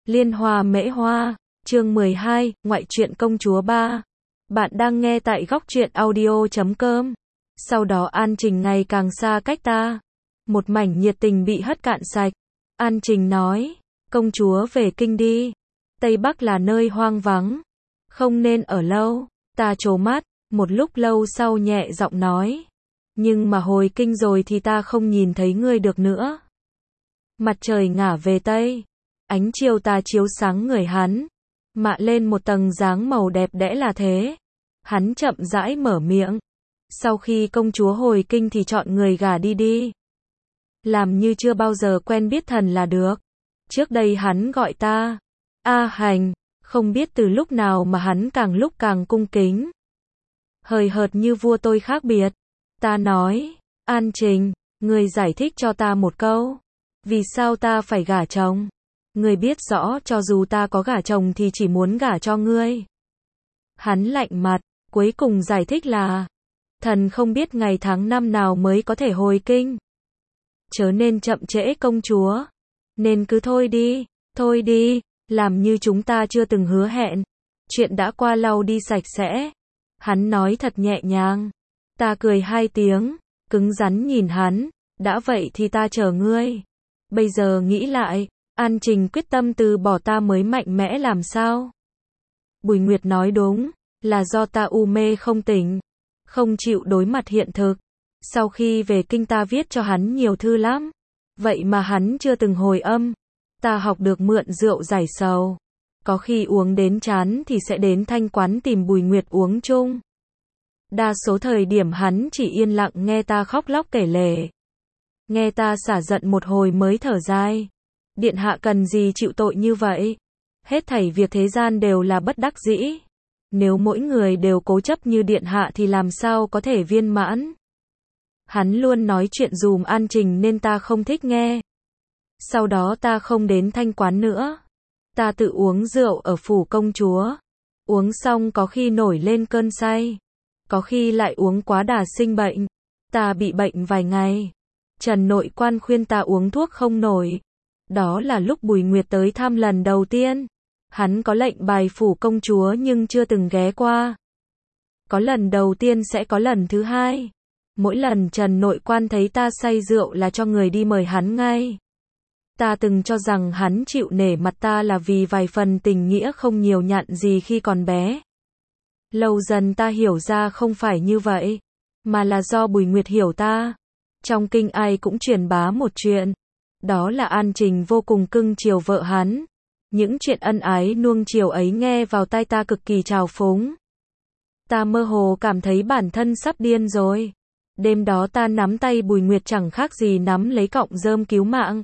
Liên Hoa Mễ Hoa, chương 12, Ngoại truyện công chúa 3. Bạn đang nghe tại góc truyện audio.com. Sau đó An Trình ngày càng xa cách ta. Một mảnh nhiệt tình bị hất cạn sạch. An Trình nói, công chúa về kinh đi. Tây Bắc là nơi hoang vắng. Không nên ở lâu. Ta trố mắt, một lúc lâu sau nhẹ giọng nói. Nhưng mà hồi kinh rồi thì ta không nhìn thấy ngươi được nữa. Mặt trời ngả về Tây. Ánh chiều tà chiếu sáng người hắn, mạ lên một tầng dáng màu đẹp đẽ là thế. Hắn chậm rãi mở miệng. Sau khi công chúa hồi kinh thì chọn người gả đi đi. Làm như chưa bao giờ quen biết thần là được. Trước đây hắn gọi ta A Hành, không biết từ lúc nào mà hắn càng lúc càng cung kính. Hời hợt như vua tôi khác biệt. Ta nói, An Trình, người giải thích cho ta một câu. Vì sao ta phải gả chồng? Ngươi biết rõ cho dù ta có gả chồng thì chỉ muốn gả cho ngươi. Hắn lạnh mặt, cuối cùng giải thích là thần không biết ngày tháng năm nào mới có thể hồi kinh. Chớ nên chậm trễ công chúa. Nên cứ thôi đi, làm như chúng ta chưa từng hứa hẹn. Chuyện đã qua lau đi sạch sẽ. Hắn nói thật nhẹ nhàng. Ta cười hai tiếng, cứng rắn nhìn hắn, đã vậy thì ta chờ ngươi. Bây giờ nghĩ lại, An Trình quyết tâm từ bỏ ta mới mạnh mẽ làm sao? Bùi Nguyệt nói đúng, là do ta u mê không tỉnh, không chịu đối mặt hiện thực. Sau khi về kinh ta viết cho hắn nhiều thư lắm, vậy mà hắn chưa từng hồi âm. Ta học được mượn rượu giải sầu, có khi uống đến chán thì sẽ đến thanh quán tìm Bùi Nguyệt uống chung. Đa số thời điểm hắn chỉ yên lặng nghe ta khóc lóc kể lể, nghe ta xả giận một hồi mới thở dài. Điện hạ cần gì chịu tội như vậy? Hết thảy việc thế gian đều là bất đắc dĩ. Nếu mỗi người đều cố chấp như điện hạ thì làm sao có thể viên mãn? Hắn luôn nói chuyện dùm An Trình nên ta không thích nghe. Sau đó ta không đến thanh quán nữa. Ta tự uống rượu ở phủ công chúa. Uống xong có khi nổi lên cơn say. Có khi lại uống quá đà sinh bệnh. Ta bị bệnh vài ngày. Trần nội quan khuyên ta uống thuốc không nổi. Đó là lúc Bùi Nguyệt tới thăm lần đầu tiên. Hắn có lệnh bài phủ công chúa nhưng chưa từng ghé qua. Có lần đầu tiên sẽ có lần thứ hai. Mỗi lần Trần nội quan thấy ta say rượu là cho người đi mời hắn ngay. Ta từng cho rằng hắn chịu nể mặt ta là vì vài phần tình nghĩa không nhiều nhặn gì khi còn bé. Lâu dần ta hiểu ra không phải như vậy, mà là do Bùi Nguyệt hiểu ta. Trong kinh ai cũng truyền bá một chuyện. Đó là An Trình vô cùng cưng chiều vợ hắn. Những chuyện ân ái nuông chiều ấy nghe vào tai ta cực kỳ trào phúng. Ta mơ hồ cảm thấy bản thân sắp điên rồi. Đêm đó ta nắm tay Bùi Nguyệt chẳng khác gì nắm lấy cọng rơm cứu mạng.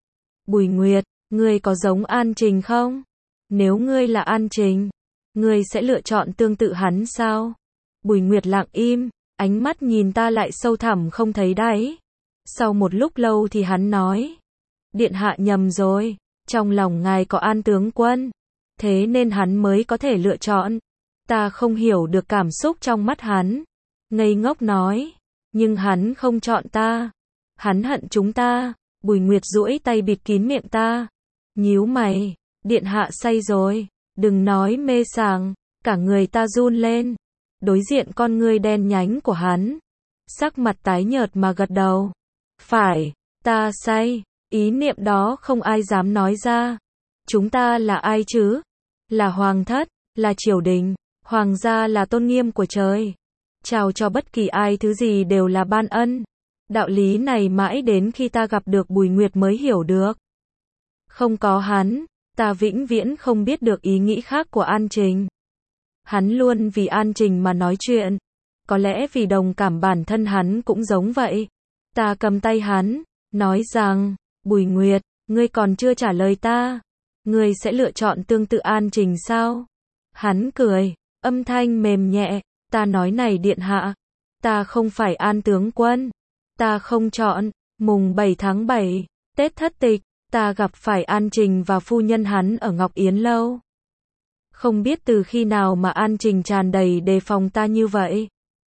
Bùi Nguyệt, ngươi có giống An Trình không? Nếu ngươi là An Trình, ngươi sẽ lựa chọn tương tự hắn sao? Bùi Nguyệt lặng im, ánh mắt nhìn ta lại sâu thẳm không thấy đáy. Sau một lúc lâu thì hắn nói, điện hạ nhầm rồi, trong lòng ngài có An tướng quân, thế nên hắn mới có thể lựa chọn. Ta không hiểu được cảm xúc trong mắt hắn, ngây ngốc nói, nhưng hắn không chọn ta, hắn hận chúng ta. Bùi Nguyệt duỗi tay bịt kín miệng ta, nhíu mày, điện hạ say rồi, đừng nói mê sảng. Cả người ta run lên, đối diện con ngươi đen nhánh của hắn, sắc mặt tái nhợt mà gật đầu. Phải, ta say. Ý niệm đó không ai dám nói ra. Chúng ta là ai chứ? Là hoàng thất, là triều đình, hoàng gia là tôn nghiêm của trời. Chào cho bất kỳ ai thứ gì đều là ban ân. Đạo lý này mãi đến khi ta gặp được Bùi Nguyệt mới hiểu được. Không có hắn, ta vĩnh viễn không biết được ý nghĩ khác của An Trình. Hắn luôn vì An Trình mà nói chuyện. Có lẽ vì đồng cảm bản thân hắn cũng giống vậy. Ta cầm tay hắn, nói rằng, Bùi Nguyệt, ngươi còn chưa trả lời ta. Ngươi sẽ lựa chọn tương tự An Trình sao? Hắn cười, âm thanh mềm nhẹ. Ta nói này điện hạ, ta không phải An tướng quân. Ta không chọn. Mùng 7 tháng 7, Tết Thất Tịch, ta gặp phải An Trình và phu nhân hắn ở Ngọc Yến Lâu. Không biết từ khi nào mà An Trình tràn đầy đề phòng ta như vậy.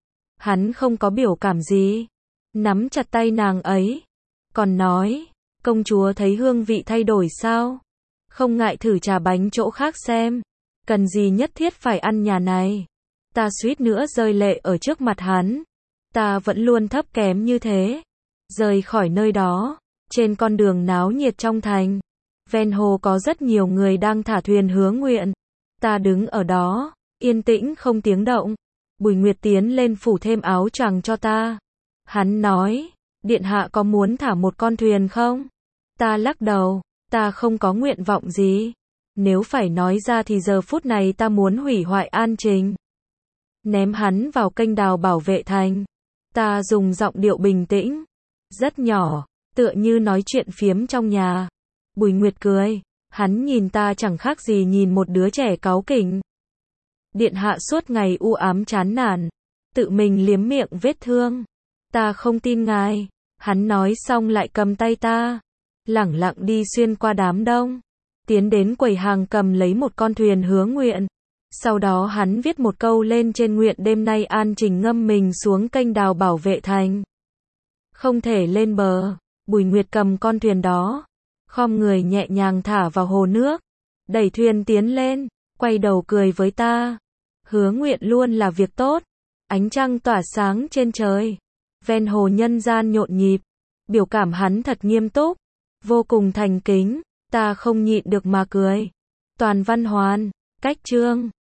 Hắn không có biểu cảm gì, nắm chặt tay nàng ấy, còn nói, công chúa thấy hương vị thay đổi sao? Không ngại thử trà bánh chỗ khác xem. Cần gì nhất thiết phải ăn nhà này. Ta suýt nữa rơi lệ ở trước mặt hắn. Ta vẫn luôn thấp kém như thế. Rời khỏi nơi đó, trên con đường náo nhiệt trong thành, ven hồ có rất nhiều người đang thả thuyền hướng nguyện. Ta đứng ở đó, yên tĩnh không tiếng động. Bùi Nguyệt tiến lên phủ thêm áo choàng cho ta. Hắn nói, điện hạ có muốn thả một con thuyền không? Ta lắc đầu, ta không có nguyện vọng gì. Nếu phải nói ra thì giờ phút này ta muốn hủy hoại An Trình. Ném hắn vào kênh đào bảo vệ thành. Ta dùng giọng điệu bình tĩnh, rất nhỏ, tựa như nói chuyện phiếm trong nhà. Bùi Nguyệt cười, hắn nhìn ta chẳng khác gì nhìn một đứa trẻ cáu kỉnh. Điện hạ suốt ngày u ám chán nản, tự mình liếm miệng vết thương. Ta không tin ngài. Hắn nói xong lại cầm tay ta, lẳng lặng đi xuyên qua đám đông, tiến đến quầy hàng cầm lấy một con thuyền hướng nguyện. Sau đó hắn viết một câu lên trên nguyện: đêm nay An Trình ngâm mình xuống kênh đào bảo vệ thành. Không thể lên bờ. Bùi Nguyệt cầm con thuyền đó, khom người nhẹ nhàng thả vào hồ nước, đẩy thuyền tiến lên, quay đầu cười với ta. Hứa nguyện luôn là việc tốt. Ánh trăng tỏa sáng trên trời. Ven hồ nhân gian nhộn nhịp. Biểu cảm hắn thật nghiêm túc, vô cùng thành kính. Ta không nhịn được mà cười. Toàn văn hoàn, cách chương.